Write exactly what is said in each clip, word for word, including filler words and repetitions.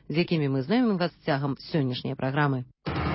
з якімі мы знаёмім вас цягам сённяшняй праграмы.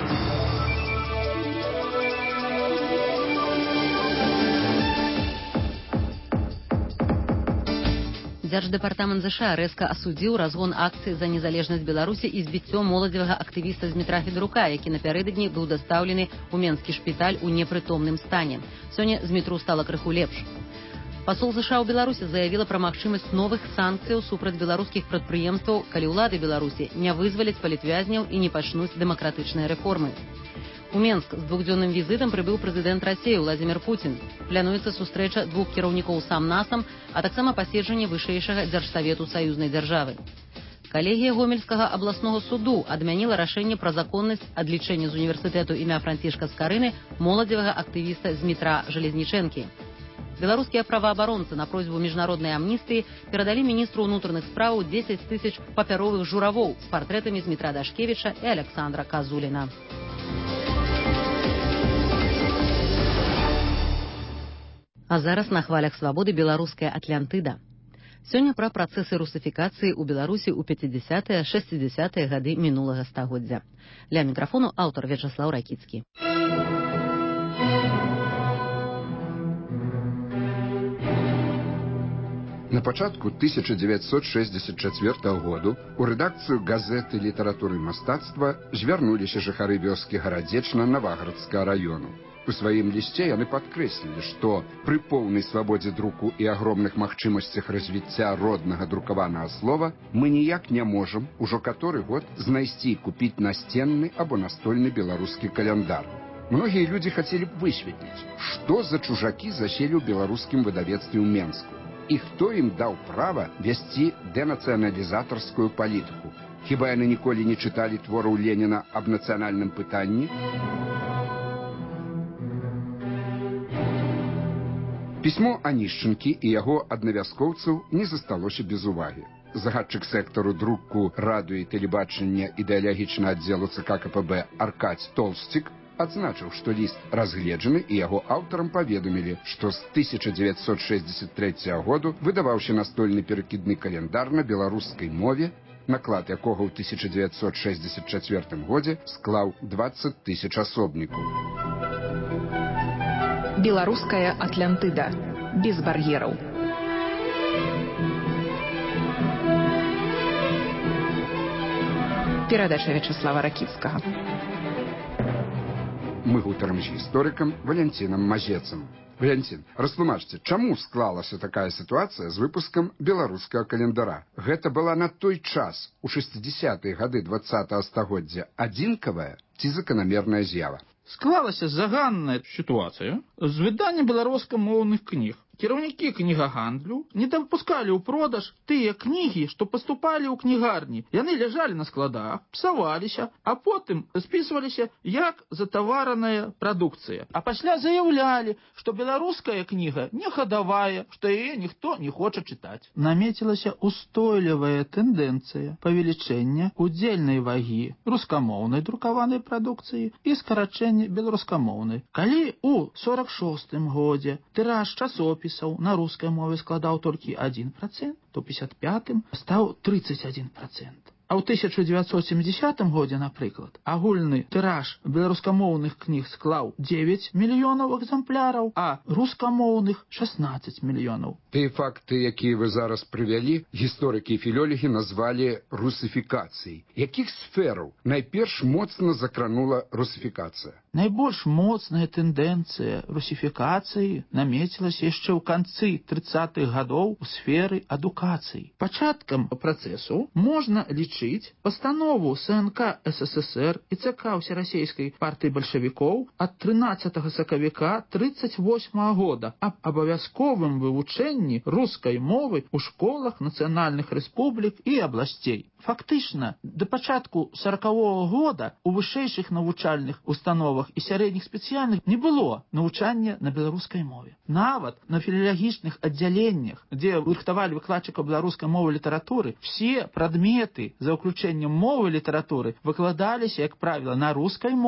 Дзярждэпартамент ЗША рэзка асудзіў разгон акцыі за незалежнасць Беларусі і збіццё моладзевага актывіста Змітра Федрука, які напярэдадні быў дастаўлены ў менскі шпіталь у непрытомным стане. Сёння Змітру стала крыху лепш. Пасол ЗША ў Беларусі заявіла пра магчымасць новых санкцыяў супраць беларускіх прадпрыемстваў, калі ўлады Беларусі не вызваляць палітвязняў і не пачнуць дэмакратычныя рэформы. У Менск з двухдзённым візітам прыбыў прэзідэнт Расіі Владзімір Пуцін. Плануецца сустрэча двух кіраўнікоў сам-насам, а таксама паседжанне вышэйшага дзяржсавету саюзнай дзяржавы. Калегія Гомельскага абласнога суду адмяніла рашэнне пра законнасць адлічэння з універсітэту імя Францішка Скарыны моладзевага актывіста Змітра Жалезнічэнкі. Беларускія праваабаронцы на просьбу міжнароднай амністыі перадалі міністру ўнутраных спраў дзесяць тысяч папяровых журавоў з партрэтамі Змітра Дашкевіча і Александра Казуліна. А зараз на хвалях свабоды беларуская Атлантыда. Сёння пра працэсы русіфікацыі ў Беларусі ў пяцідзясятыя - шэсцідзясятыя гады мінулага стагоддзя. Ля мікрафону аўтар Вячаслаў Ракіцкі. На пачатку тысяча дзевяцьсот шэсцьдзесят чацвёртага году у рэдакцыю газеты літаратуры і мастацтва звярнуліся жыхары вёскі Гарадзечна Наваградскага раёну. У сваім лісце яны падкрэслілі, што пры поўнай свабодзе друку і агромных магчымасцях развіцця роднага друкаванага слова мы ніяк не можам ужо каторы год знайсці і купіць насценны або настольны беларускі каляндар. Многія людзі хацелі б высветліць, што за чужакі заселі ў беларускім выдавецтве ў Менску і хто ім даў права весці дэнацыяналізатарскую палітыку. Хіба яны ніколі не чыталі твораў Леніна аб нацыянальным пытанні? Пісьмо Анішчынкі і яго аднавяскоўцаў не засталося без увагі. Загадчык сектару друку радыё і тэлебачання ідэалагічнага аддзелу ЦК КПБ Аркадзь Толсцік адзначыў, што ліст разгледжаны і яго аўтарам паведамілі, што з тысяча дзевяцьсот шэсцьдзесят трэцяга году выдаваўся настольны перакідны каляндар на беларускай мове, наклад якога ў тысяча дзевяцьсот шэсцьдзесят чацвёртым годзе склаў дваццаць тысяч асобнікаў. Беларуская Атлантыда. Без бар'ераў. Перадача Вячаслава Ракіцкага. Мы гутарым з гісторыкам Валянцінам Мазецам. Валянцін, растлумачце, чаму склалася такая сітуацыя з выпускам беларускага календара? Гэта была на той час, у шэсцідзясятыя гады дваццатага стагоддзя, адзінкавая ці заканамерная з'ява? Склалася заганная сітуацыя з выданнем беларускамоўных кніг. Кіраўнікі кнігагандлю не дапускалі ў продаж тыя кнігі, што паступалі ў кнігарні. Яны ляжалі на складах, псаваліся, а потым спісваліся як затавараная прадукцыя. А пасля заяўлялі, што беларуская кніга не хадавая, што яе ніхто не хоча чытаць. Намецілася устойлівая тэндэнцыя павелічэння удзельнай вагі рускамоўнай друкаванай прадукцыі і скарачэння беларускамоўнай. Калі ў сорак шостым годзе тыраж часопіс на рускай мове складаў толькі адзін працэнт, то ў пятьдесят пятым стаў тридцать один процент. А ў тысяча дзевяцьсот сямідзясятым годзе, напрыклад, агульны тыраж беларускамоўных кніг склаў дзевяць мільёнаў экземпляраў, а рускамоўных шаснаццаць мільёнаў. Тыя факты, якія вы зараз прывялі, гісторыкі і філёлегі назвалі русіфікацыяй. Якіх сфераў найперш моцна закранула русіфікацыя? Найбольш моцная тэндэнцыя русіфікацыі намецілася яшчэ ў канцы трыццатых гадоў у сферы адукацыі. Пачаткам працэсу можна лічыць пастанову СНК СССР і ЦК Усерасейскай партыі бальшавікоў ад трынаццатага сакавіка трыццаць восьмага года аб абавязковым вывучэнні рускай мовы ў школах нацыянальных рэспублік і абласцей. Фактычна, да пачатку саракавога года у вышэйшых навучальных установах і сярэдніх спецыяльных не было навучання на беларускай мове. Нават на філалагічных аддзяленнях, дзе рыхтавалі выкладчыкаў беларускай мовы і літаратуры, все прадметы за ўключэннем мовы і літаратуры выкладаліся, як правіла, на рускай мове.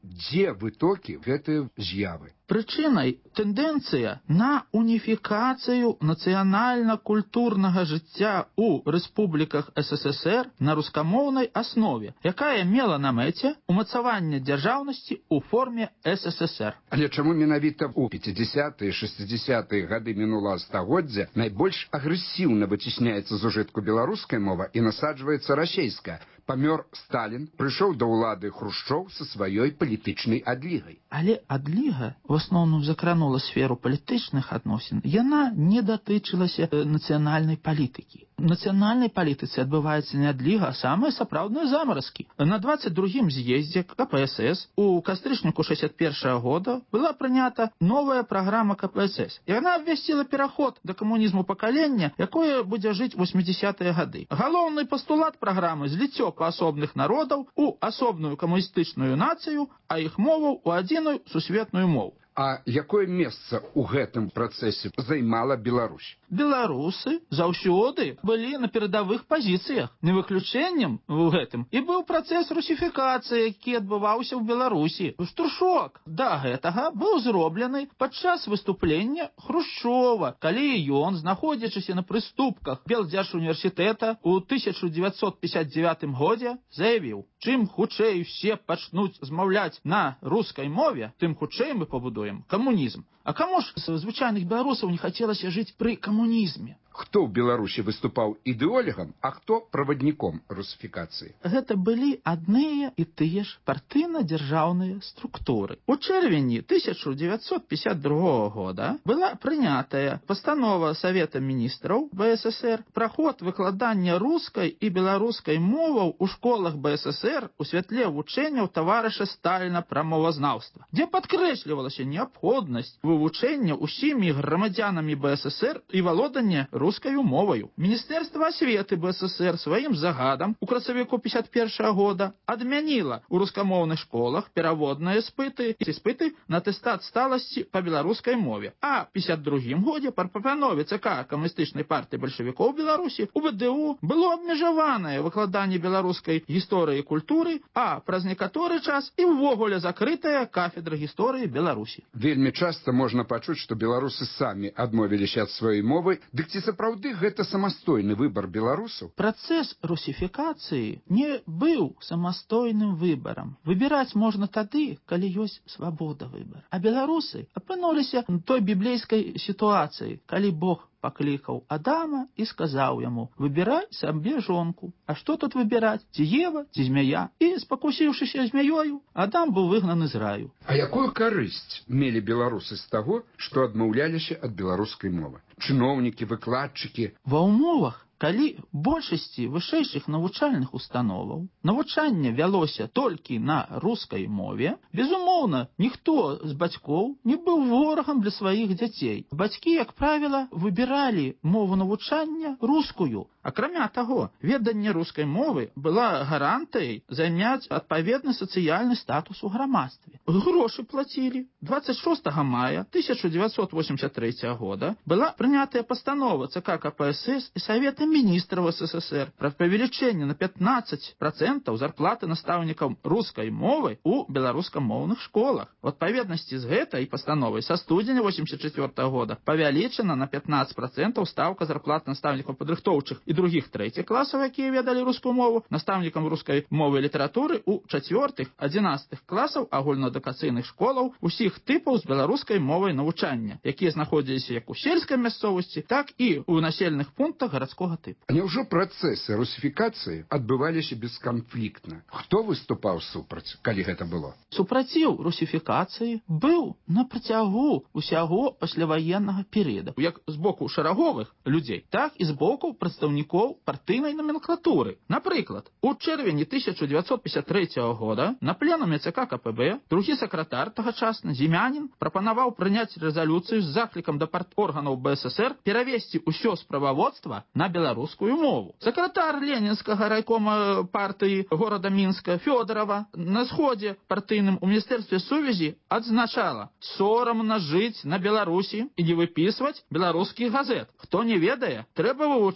Дзе вытокі гэтай з'явы? Прычынай тэндэнцыя на уніфікацыю нацыянальна-культурнага жыцця ў рэспубліках СССР на рускамоўнай аснове, якая мела на мэце умацаванне дзяржаўнасці ў форме СССР. Але чаму менавіта ў пяцідзясятыя і шэсцідзясятыя гады мінулага стагоддзя найбольш агрэсіўна выцісняецца з ужытку беларуская мова і насаджваецца расейская? Памёр Сталін, прыйшоў да ўлады Хрушчоў са сваёй палітычнай адлігай. Але адліга в асноўным закранула сферу палітычных адносін. Яна не датычылася нацыянальнай палітыкі. У нацыянальнай палітыцы адбываецца не адліга, а самыя сапраўдныя замаразкі. На двадцать другім з'ездзе КПСС у кастрычніку шэсцьдзесят першага года была прынята новая праграма КПСС. І яна абвясціла пераход да камунізму пакалення, якое будзе жыць восьмідзясятыя гады. Галоўны пастулат праграмы зліццё паасобных народаў у асобную камуністычную нацыю, а іх моваў у адзіную сусветную мову. А якое месца ў гэтым працэсе займала Беларусь? Беларусы заўсёды былі на перадавых пазіцыях. Не выключэннем у гэтым і быў працэс русіфікацыі, які адбываўся ў Беларусі. Штуршок да гэтага быў зроблены падчас выступлення Хрушчова, калі ён, знаходзячыся на прыступках Белдзяржуніверсітэта ў тысяча дзевяцьсот пятьдесят девятым годзе, заявіў: чым хутчэй усе пачнуць змаўляць на рускай мове, тым хутчэй мы пабудуем камунізм. А каму ж з звычайных беларусаў не хацелася жыць пры камунізме? Хто ў Беларусі выступаў ідэолагам, а хто правадніком русіфікацыі? Гэта былі адныя і тыя ж партыйна-дзяржаўныя структуры. У чэрвені тысяча дзевяцьсот пятьдесят другога года была прынятая пастанова Савета міністраў БССР пра ход выкладання рускай і беларускай моваў у школах БССР у святле вучэнняў таварыша Сталіна пра мовазнаўства, дзе падкрэслівалася неабходнасць вывучэння ўсімі грамадзянамі БССР і валодання рускаю моваю. Міністэрства асветы БССР сваім загадам у красавіку пятьдесят первого года адмяніла ў рускамоўных школах пераводныя іспыты і іспыты на атэстат сталасці па беларускай мове. А ў пятьдесят другім годзе па прапанове ЦК камуністычнай партыі бальшавікоў Беларусі у ВДУ было абмежаванае выкладанне беларускай гісторыі і культуры, а праз некаторы час і ўвогуле закрытая кафедра гісторыі Беларусі. Вельмі часта можна пачуць, што беларусы самі адмовіліся ад сваёй мовы. Дык ці сапраўды гэта самастойны выбар беларусаў? Працэс русіфікацыі не быў самастойным выбарам. Выбіраць можна тады, калі ёсць свабода выбару. А беларусы апынуліся ў той біблейскай сітуацыі, калі Бог паклікаў Адама і сказаў яму: выбірай сабе жонку. А што тут выбіраць? Ці Ева, ці змяя? І, спакусіўшыся змяёю, Адам быў выгнаны з раю. А якую карысць мелі беларусы з таго, што адмаўляліся ад беларускай мовы? Чыноўнікі, выкладчыкі? Ва ўмовах, калі большасці вышэйшых навучальных установаў навучанне вялося толькі на рускай мове, безумоўна, ніхто з бацькоў не быў ворагам для сваіх дзяцей. Бацькі, як правіла, выбіралі мову навучання рускую. Акрамя таго, веданне рускай мовы была гарантыяй заняць адпаведны сацыяльны статус у грамадстве. Грошы плацілі. двадцать шостага мая тысяча дзевяцьсот восемьдесят третьего года была прынятая пастанова ЦК КПСС і Савета міністраў СССР пра павелічэнне на пятнадцать процентов зарплаты настаўнікам рускай мовы у беларускамоўных школах. У адпаведнасці з гэтай пастановай са студзеня восемьдесят четвёртого года павялічана на пятнадцать процентов стаўка зарплат настаўнікаў падрыхтоўчых і других трэціх класаў, якія ведалі рускую мову, настаўнікам рускай мовы і літаратуры ў чацвёртых, адзінаццатых класаў агульнаадукацыйных школаў усіх тыпаў з беларускай мовай навучання, якія знаходзіліся як у сельскай мясцовасці, так і ў населеных пунктах гарадскога тыпу. Няўжо працэсы русіфікацыі адбываліся бесканфліктна? Хто выступаў супраць, калі гэта было? Супраціў русіфікацыі быў на працягу ўсяго пасляваеннага перыяду, як з боку шараговых людзей, так і з боку прадстаўнікоў партыйнай номенклатуры. Напрыклад, у чэрвені тысяча дзевяцьсот пятьдесят третьего года на пленуме ЦК КПБ другі сакратар тагачасны Зімянін прапанаваў прыняць рэзалюцыю з заклікам да парторганаў БССР перавесці ўсё справаводства на беларускую мову. Сакратар ленінскага райкома партыі горада Мінска Фёдорова на сходзе партыйным у міністэрстве сувязі адзначала: сорамна жыць на Беларусі і не выпісваць беларускі газет. Хто не ведае, трэба вывучаць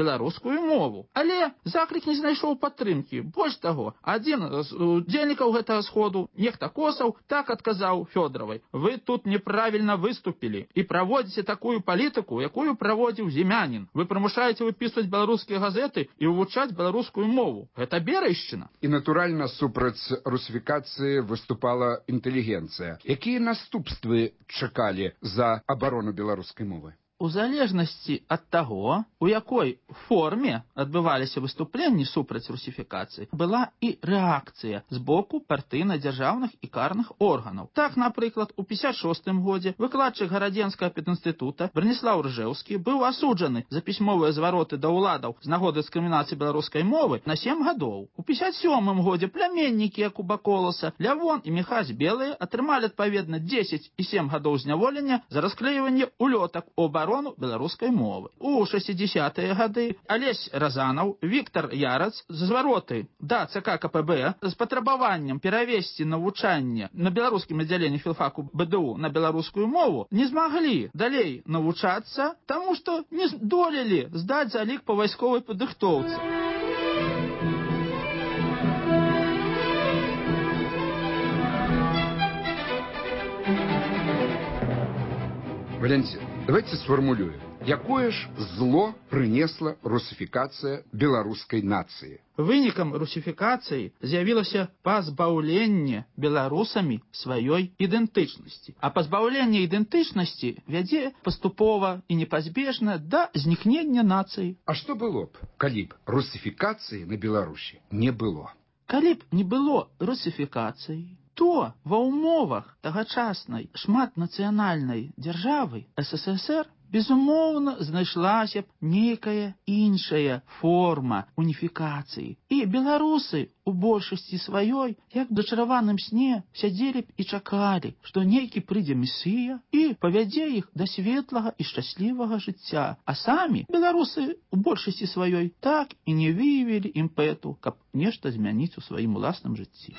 беларускую мову. Але заклік не знайшоў падтрымкі. Больш таго, адзін з удзельнікаў гэтага сходу, нехта Косаў, так адказаў Фёдоравай: «Вы тут неправільна выступілі і праводзіце такую палітыку, якую праводзіў Зімянін. Вы прымушаеце выпісваць беларускія газеты і вывучаць беларускую мову. Гэта берайшчына». І, натуральна, супраць русифікацыі выступала інтэлігенцыя. Якія наступствы чакалі за абарону беларускай мовы? У залежнасці ад таго, у якой форме адбываліся выступленні супраць русіфікацыі, была і рэакцыя з боку партыйна-дзяржаўных і карных органаў. Так, напрыклад, у пятьдесят шостым годзе выкладчык Гарадзенскага педінстытута Браніслаў Ржэўскі быў асуджаны за пісьмовыя звароты да ўладаў з нагоды дыскрымінацыі беларускай мовы на сем гадоў. У пятьдесят сёмым годзе пляменнікі Якуба Коласа, Лявон і Міхась Белыя атрымалі адпаведна дзесяць і сем гадоў зняволення за расклеіванне улётак у абарону беларускай мовы. У шэсцідзесятыя гады Алесь Разанаў, Віктор Ярац за звароты да ЦК КПБ з патрабаваннем перавесці навучанне на беларускім аддзяленні філфаку БДУ на беларускую мову не змаглі далей навучацца, таму што не здолелі здаць залік па вайсковай падрыхтоўцы. Валентин, давайте сформулюем. Якое ж зло прынесла русифікацыя беларускай нацыі? Вынікам русіфікацыі з'явілася пазбаўленне беларусамі сваёй ідэнтычнасці. А пазбаўленне ідэнтычнасці вядзе паступова і непазбежна да знікнення нацыі. А што было б, калі б русифікацыі на Беларусі не было? Калі б не было русіфікацыі, то ва ўмовах тагачаснай шматнацыянальнай дзяржавы СССР безумоўна знайшлася б нейкая іншая форма уніфікацыі. І беларусы у большасці сваёй, як в дачараваным сне, сядзелі б і чакалі, што нейкі прыйдзе месія і павядзе іх да светлага і шчаслівага жыцця. А самі беларусы у большасці сваёй так і не выявілі імпэту, каб нешта змяніць у сваім уласным жыцці.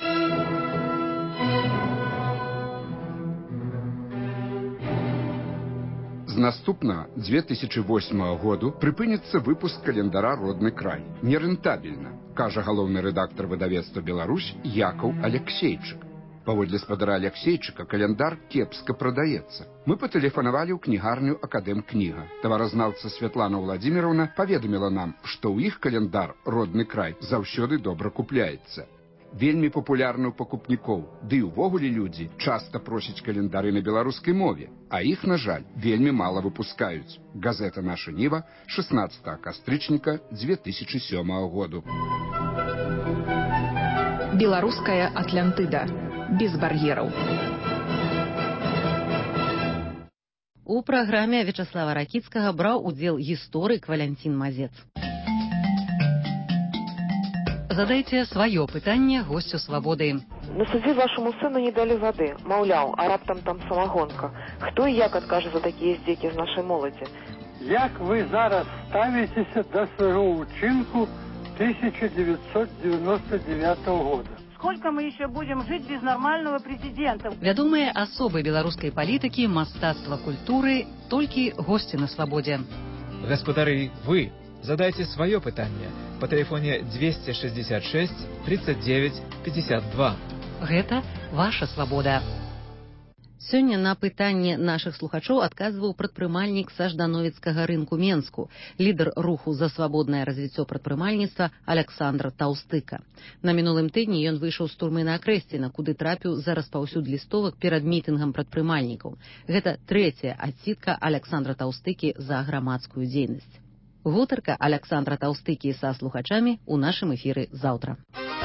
З наступнага две тысячи восьмага году прыпыніцца выпуск календара «Родны край». Нерэнтабельна, кажа галоўны рэдактар выдавецтва «Беларусь» Якаў Алексейчык. Паводле спадара Алексейчыка календар кепска прадаецца. Мы патэлефанавалі ў кнігарню «Акадэмкніга». Таваразнаўца Святлана Владимировна паведаміла нам, што ў іх календар «Родны край» заўсёды добра купляецца. Вельмі папулярны ў пакупнікоў, ды і ўвогуле людзі часта просяць календары на беларускай мове, а іх, на жаль, вельмі мала выпускаюць. Газета «Наша Ніва», шестнадцатага кастрычніка две тысячи сёмага году. Беларуская Атлантыда. Без бар'ераў. У праграме Вячаслава Ракіцкага браў удзел гісторык Валянцін Мазец. Задайте свое пытанне гостю «Свободы». На суде вашему сыну не дали воды. Маўляў, а раптам там самогонка. Хто і як адкажа за такія здзекі з нашай моладзі? Як вы зараз ставіцеся да свайго ўчынку тысяча девятьсот девяносто девятого года? Сколько мы еще будем жить без нормального президента? Вядомыя асобы беларускай палітыкі, мастацтва, культуры, толькі госці на «Свободе». Гаспадары, вы задайте свое пытанне по телефоне двести шестьдесят шесть тридцать девять пятьдесят два. Гэта ваша «Свобода». Сёння на пытанне нашых слухачоў адказваў прадпрымальнік са ждановіцкага рынку Менску, лідар руху за свабоднае развіццё прадпрымальніцтва Аляксандр Таўстыка. На мінулым тыдні ён выйшаў з турмы на Акрэсціна, куды трапіў за распаўсюд лістовак перад мітынгам прадпрымальнікаў. Гэта трэцяя адсідка Аляксандра Таўстыкі за грамадскую дзейнасць. Гутарка Аляксандра Таўстыкі са слухачамі ў нашым эфіры заўтра.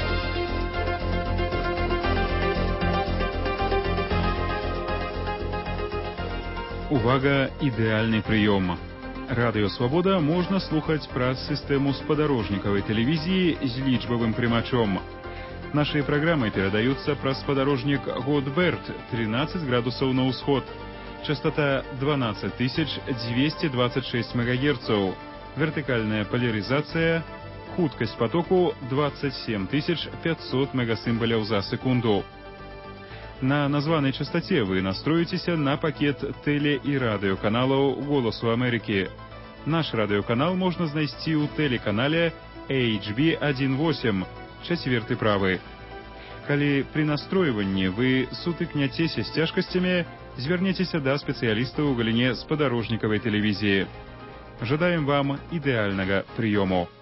Увага, ідэальны прыём. Радыё «Свабода» можна слухаць праз сістэму спадарожнікавай тэлевізіі з лічбавым прымачом. Нашыя праграмы перадаюцца праз спадарожнік Годберт, тринадцать градусаў на ўсход. Частота двенадцать тысяч двести двадцать шесть мегагерцаў. Вертыкальная поляризация, хуткасць потоку двадцать семь тысяч пятьсот мегасимволяў за секунду. На названной частоте вы настроитесь на пакет теле- и радиоканалов «Голосу Америки». Наш радыёканал можна знайсці ў тэлеканале эйч би восемь, чацверты правы. Калі пры настройванні вы сутыкняцеся з цяжкасцямі, звярніцеся да спецыялістаў у галіне спадарожнікавай тэлевізіі. Жадаем вам ідэальнага прыёму.